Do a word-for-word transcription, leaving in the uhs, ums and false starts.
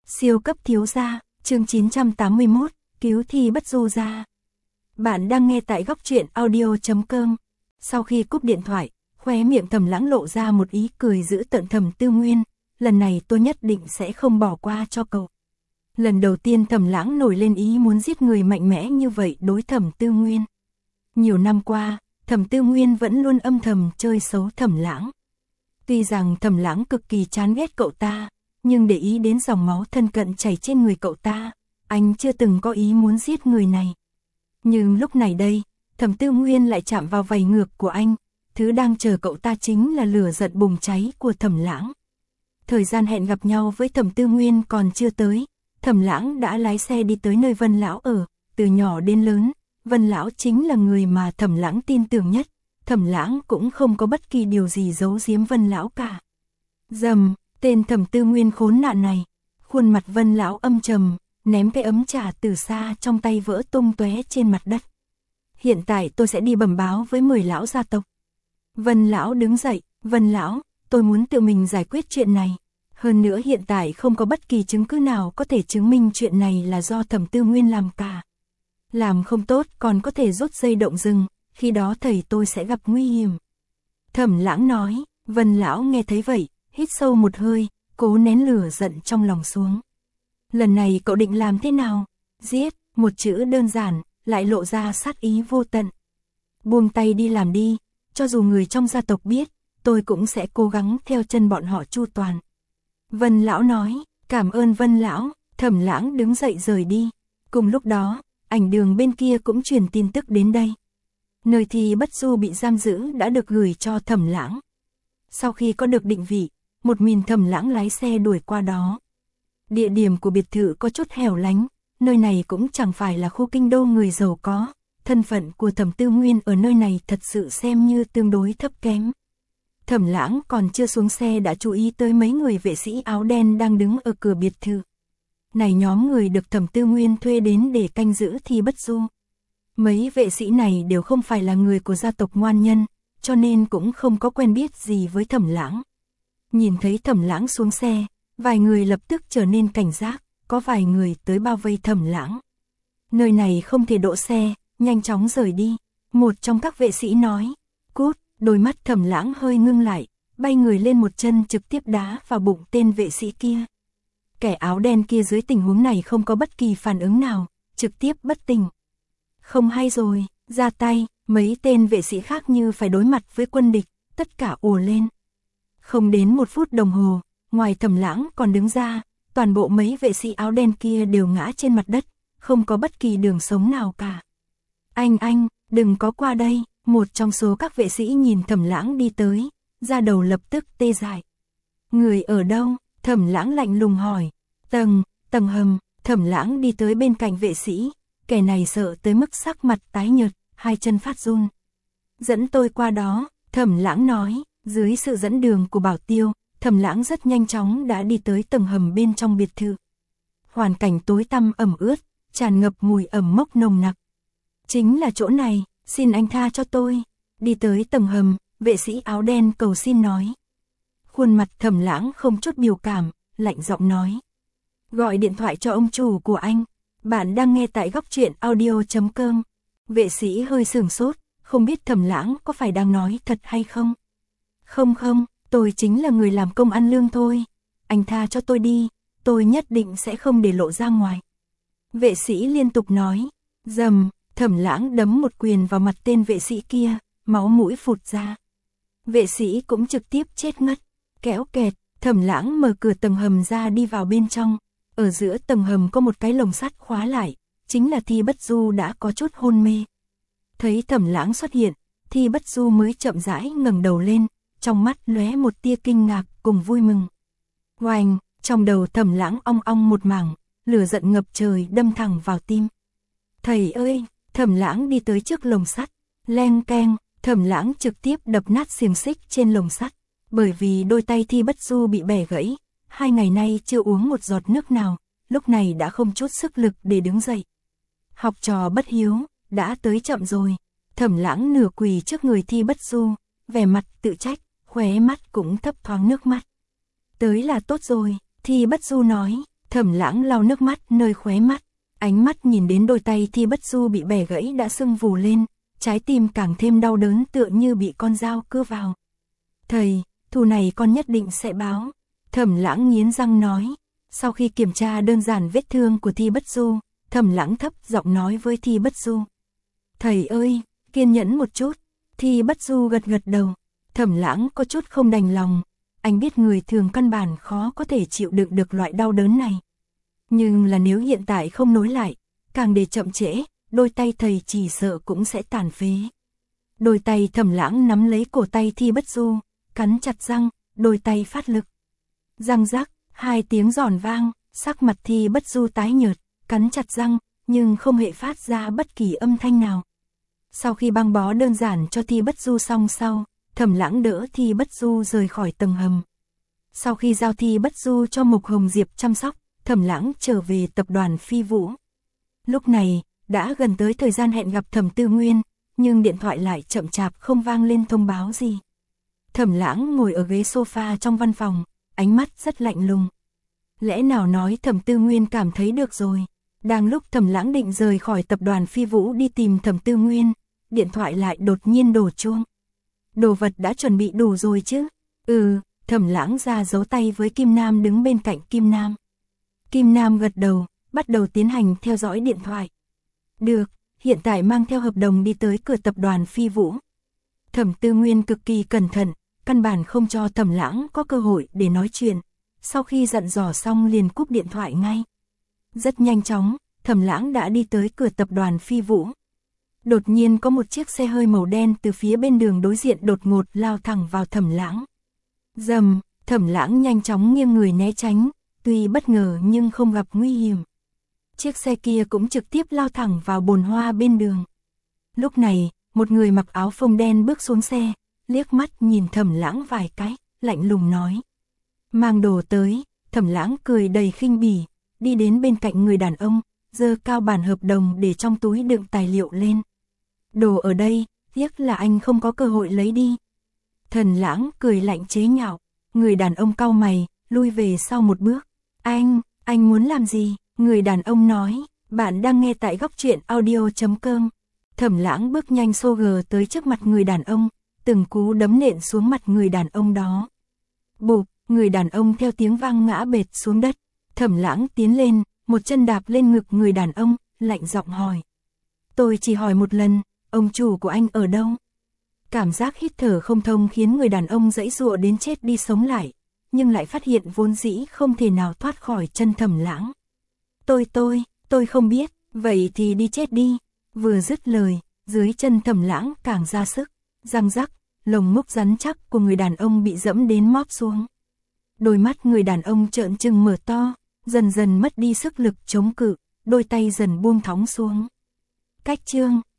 Siêu cấp thiếu gia, chương chín trăm tám mươi mốt, cứu Thi Bất Du ra. Bạn đang nghe tại góc truyện audio chấm com. Sau khi cúp điện thoại, khóe miệng Thẩm Lãng lộ ra một ý cười dữ tợn. Thẩm Tư Nguyên, lần này tôi nhất định sẽ không bỏ qua cho cậu. Lần đầu tiên Thẩm Lãng nổi lên ý muốn giết người mạnh mẽ như vậy đối Thẩm Tư Nguyên. Nhiều năm qua, Thẩm Tư Nguyên vẫn luôn âm thầm chơi xấu Thẩm Lãng. Tuy rằng Thẩm Lãng cực kỳ chán ghét cậu ta, nhưng để ý đến dòng máu thân cận chảy trên người cậu ta, anh chưa từng có ý muốn giết người này. Nhưng lúc này đây, Thẩm Tư Nguyên lại chạm vào vảy ngược của anh, thứ đang chờ cậu ta chính là lửa giận bùng cháy của Thẩm Lãng. Thời gian hẹn gặp nhau với Thẩm Tư Nguyên còn chưa tới, Thẩm Lãng đã lái xe đi tới nơi Vân Lão ở. Từ nhỏ đến lớn, Vân Lão chính là người mà Thẩm Lãng tin tưởng nhất. Thẩm Lãng cũng không có bất kỳ điều gì giấu giếm Vân Lão cả. Dầm, tên Thẩm Tư Nguyên khốn nạn này, khuôn mặt Vân Lão âm trầm, ném cái ấm trà từ xa trong tay vỡ tung tóe trên mặt đất. Hiện tại tôi sẽ đi bẩm báo với mười lão gia tộc. Vân Lão đứng dậy, Vân Lão, tôi muốn tự mình giải quyết chuyện này. Hơn nữa hiện tại không có bất kỳ chứng cứ nào có thể chứng minh chuyện này là do Thẩm Tư Nguyên làm cả. Làm không tốt còn có thể rút dây động rừng, khi đó thầy tôi sẽ gặp nguy hiểm. Thẩm Lãng nói. Vân Lão nghe thấy vậy, hít sâu một hơi, cố nén lửa giận trong lòng xuống. Lần này cậu định làm thế nào? Giết, một chữ đơn giản, lại lộ ra sát ý vô tận. Buông tay đi làm đi, cho dù người trong gia tộc biết, tôi cũng sẽ cố gắng theo chân bọn họ chu toàn. Vân Lão nói. Cảm ơn Vân Lão. Thẩm Lãng đứng dậy rời đi. Cùng lúc đó, ảnh đường bên kia cũng truyền tin tức đến đây. Nơi Thi Bất Du bị giam giữ đã được gửi cho Thẩm Lãng. Sau khi có được định vị, một mình Thẩm Lãng lái xe đuổi qua đó. Địa điểm của biệt thự có chút hẻo lánh, nơi này cũng chẳng phải là khu kinh đô người giàu có, thân phận của Thẩm Tư Nguyên ở nơi này thật sự xem như tương đối thấp kém. Thẩm Lãng còn chưa xuống xe đã chú ý tới mấy người vệ sĩ áo đen đang đứng ở cửa biệt thự. Này nhóm người được Thẩm Tư Nguyên thuê đến để canh giữ Thi Bất Du. Mấy vệ sĩ này đều không phải là người của gia tộc Ngoan Nhân, cho nên cũng không có quen biết gì với Thẩm Lãng. Nhìn thấy Thẩm Lãng xuống xe, vài người lập tức trở nên cảnh giác, có vài người tới bao vây Thẩm Lãng. Nơi này không thể đỗ xe, nhanh chóng rời đi. Một trong các vệ sĩ nói. Cút, đôi mắt Thẩm Lãng hơi ngưng lại, bay người lên một chân trực tiếp đá vào bụng tên vệ sĩ kia. Kẻ áo đen kia dưới tình huống này không có bất kỳ phản ứng nào, trực tiếp bất tỉnh. Không hay rồi, ra tay, mấy tên vệ sĩ khác như phải đối mặt với quân địch, tất cả ùa lên. Không đến một phút đồng hồ, ngoài Thẩm Lãng còn đứng ra, toàn bộ mấy vệ sĩ áo đen kia đều ngã trên mặt đất, không có bất kỳ đường sống nào cả. Anh anh, đừng có qua đây, một trong số các vệ sĩ nhìn Thẩm Lãng đi tới, da đầu lập tức tê dại. Người ở đâu? Thẩm Lãng lạnh lùng hỏi. Tầng, tầng hầm. Thẩm Lãng đi tới bên cạnh vệ sĩ, kẻ này sợ tới mức sắc mặt tái nhợt, hai chân phát run. Dẫn tôi qua đó, Thẩm Lãng nói. Dưới sự dẫn đường của Bảo Tiêu, Thẩm Lãng rất nhanh chóng đã đi tới tầng hầm bên trong biệt thự. Hoàn cảnh tối tăm ẩm ướt, tràn ngập mùi ẩm mốc nồng nặc. Chính là chỗ này, xin anh tha cho tôi. Đi tới tầng hầm, vệ sĩ áo đen cầu xin nói. Khuôn mặt Thẩm Lãng không chút biểu cảm, lạnh giọng nói. Gọi điện thoại cho ông chủ của anh. Bạn đang nghe tại góc truyện audio chấm com. Vệ sĩ hơi sửng sốt, không biết Thẩm Lãng có phải đang nói thật hay không. Không không, tôi chính là người làm công ăn lương thôi. Anh tha cho tôi đi, tôi nhất định sẽ không để lộ ra ngoài. Vệ sĩ liên tục nói. Dầm, Thẩm Lãng đấm một quyền vào mặt tên vệ sĩ kia, máu mũi phụt ra. Vệ sĩ cũng trực tiếp chết ngất. Kéo kẹt, Thẩm Lãng mở cửa tầng hầm ra đi vào bên trong. Ở giữa tầng hầm có một cái lồng sắt khóa lại, chính là Thi Bất Du đã có chút hôn mê. Thấy Thẩm Lãng xuất hiện, Thi Bất Du mới chậm rãi ngẩng đầu lên, trong mắt lóe một tia kinh ngạc cùng vui mừng. Oanh, trong đầu Thẩm Lãng ong ong một mảng, lửa giận ngập trời đâm thẳng vào tim. Thầy ơi, Thẩm Lãng đi tới trước lồng sắt, leng keng, Thẩm Lãng trực tiếp đập nát xiềng xích trên lồng sắt, bởi vì đôi tay Thi Bất Du bị bẻ gãy, hai ngày nay chưa uống một giọt nước nào, lúc này đã không chút sức lực để đứng dậy. Học trò bất hiếu, đã tới chậm rồi. Thẩm Lãng nửa quỳ trước người Thi Bất Du, vẻ mặt tự trách, khóe mắt cũng thấp thoáng nước mắt. Tới là tốt rồi, Thi Bất Du nói. Thẩm Lãng lau nước mắt nơi khóe mắt, ánh mắt nhìn đến đôi tay Thi Bất Du bị bẻ gãy đã sưng vù lên, trái tim càng thêm đau đớn tựa như bị con dao cưa vào. Thầy, thù này con nhất định sẽ báo. Thẩm Lãng nghiến răng nói. Sau khi kiểm tra đơn giản vết thương của Thi Bất Du, Thẩm Lãng thấp giọng nói với Thi Bất Du. Thầy ơi, kiên nhẫn một chút. Thi Bất Du gật gật đầu. Thẩm Lãng có chút không đành lòng. Anh biết người thường căn bản khó có thể chịu đựng được loại đau đớn này. Nhưng là nếu hiện tại không nối lại, càng để chậm trễ, đôi tay thầy chỉ sợ cũng sẽ tàn phế. Đôi tay Thẩm Lãng nắm lấy cổ tay Thi Bất Du, cắn chặt răng, đôi tay phát lực. Răng rắc, hai tiếng giòn vang, sắc mặt Thi Bất Du tái nhợt, cắn chặt răng, nhưng không hề phát ra bất kỳ âm thanh nào. Sau khi băng bó đơn giản cho Thi Bất Du xong sau, Thẩm Lãng đỡ Thi Bất Du rời khỏi tầng hầm. Sau khi giao Thi Bất Du cho Mục Hồng Diệp chăm sóc, Thẩm Lãng trở về tập đoàn Phi Vũ. Lúc này, đã gần tới thời gian hẹn gặp Thẩm Tư Nguyên, nhưng điện thoại lại chậm chạp không vang lên thông báo gì. Thẩm Lãng ngồi ở ghế sofa trong văn phòng, ánh mắt rất lạnh lùng. Lẽ nào nói Thẩm Tư Nguyên cảm thấy được rồi. Đang lúc Thẩm Lãng định rời khỏi tập đoàn Phi Vũ đi tìm Thẩm Tư Nguyên, điện thoại lại đột nhiên đổ chuông. Đồ vật đã chuẩn bị đủ rồi chứ? Ừ, Thẩm Lãng ra dấu tay với Kim Nam đứng bên cạnh Kim Nam. Kim Nam gật đầu, bắt đầu tiến hành theo dõi điện thoại. Được, hiện tại mang theo hợp đồng đi tới cửa tập đoàn Phi Vũ. Thẩm Tư Nguyên cực kỳ cẩn thận, căn bản không cho Thẩm Lãng có cơ hội để nói chuyện. Sau khi dặn dò xong liền cúp điện thoại ngay. Rất nhanh chóng, Thẩm Lãng đã đi tới cửa tập đoàn Phi Vũ. Đột nhiên có một chiếc xe hơi màu đen từ phía bên đường đối diện đột ngột lao thẳng vào Thẩm Lãng. Rầm, Thẩm Lãng nhanh chóng nghiêng người né tránh, tuy bất ngờ nhưng không gặp nguy hiểm. Chiếc xe kia cũng trực tiếp lao thẳng vào bồn hoa bên đường. Lúc này, một người mặc áo phông đen bước xuống xe, liếc mắt nhìn Thẩm Lãng vài cái, lạnh lùng nói. Mang đồ tới. Thẩm Lãng cười đầy khinh bỉ, đi đến bên cạnh người đàn ông, giơ cao bản hợp đồng để trong túi đựng tài liệu lên. Đồ ở đây, tiếc là anh không có cơ hội lấy đi. Thẩm Lãng cười lạnh chế nhạo, người đàn ông cau mày, lui về sau một bước. Anh, anh muốn làm gì? Người đàn ông nói, bạn đang nghe tại góc truyện audio chấm com. Thẩm Lãng bước nhanh xô gờ tới trước mặt người đàn ông, từng cú đấm nện xuống mặt người đàn ông đó. Bụp, người đàn ông theo tiếng vang ngã bệt xuống đất. Thẩm Lãng tiến lên, một chân đạp lên ngực người đàn ông, lạnh giọng hỏi. Tôi chỉ hỏi một lần, ông chủ của anh ở đâu? Cảm giác hít thở không thông khiến người đàn ông giãy giụa đến chết đi sống lại, nhưng lại phát hiện vốn dĩ không thể nào thoát khỏi chân Thẩm Lãng. Tôi tôi, tôi không biết, vậy thì đi chết đi. Vừa dứt lời, dưới chân Thẩm Lãng càng ra sức, răng rắc, lồng ngực rắn chắc của người đàn ông bị dẫm đến móp xuống. Đôi mắt người đàn ông trợn trừng mở to, dần dần mất đi sức lực chống cự, đôi tay dần buông thõng xuống. Cách chương